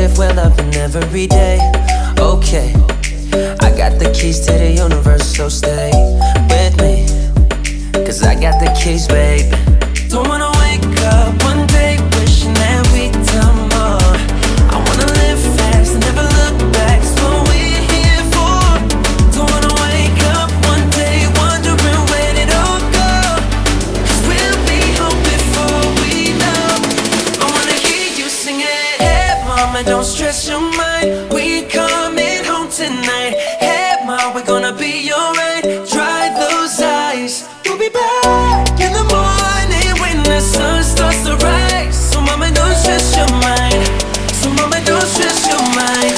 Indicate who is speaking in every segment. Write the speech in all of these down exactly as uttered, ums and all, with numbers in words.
Speaker 1: if we're loving every day. Okay, I got the keys to the universe, so stay with me, cause I got the keys, babe. Don't wanna wake up one day wishing that we'd done more. I wanna live fast and never look back, it's what we're here for. Don't wanna wake up one day wondering where did it all go, cause we'll be home before we know. I wanna hear you sing it. Hey mama, don't stress your mind, we coming home tonight. Hey mama, we're gonna be alright. Dry those eyes, we'll be back in the morning when the sun starts to rise. So mama, don't stress your mind, so mama, don't stress your mind.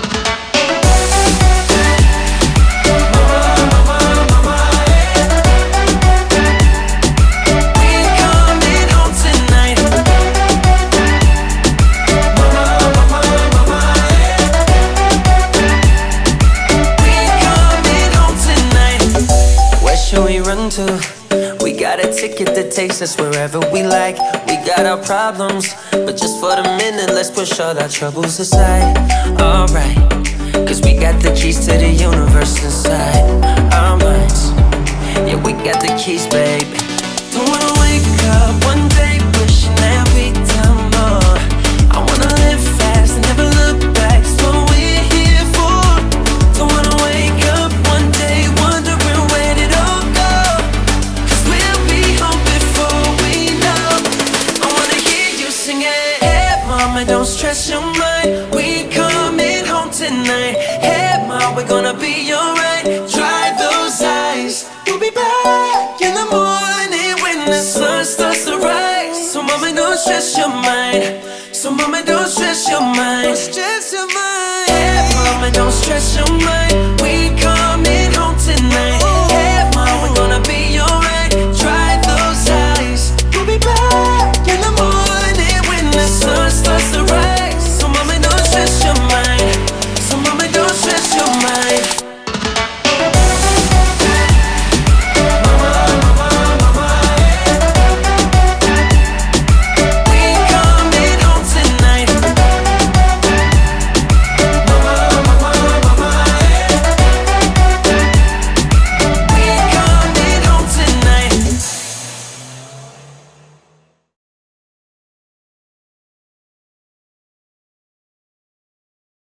Speaker 1: We got a ticket that takes us wherever we like. We got our problems, but just for the minute, let's push all our troubles aside. Alright, cause we got the keys to the universe inside our minds. Yeah, we got the keys, babe. Don't wanna wake up one day wishing that we'd done more. I wanna live fast and never look back, it's what we're here for. Don't wanna wake up one day wondering where did it all go, don't stress your mind, we coming home tonight. Hey ma, we're gonna be alright. Dry those eyes, we'll be back in the morning when the sun starts to rise. So mama, don't stress your mind, so mama, don't stress your mind, don't stress your mind. Hey mama, don't stress your mind, we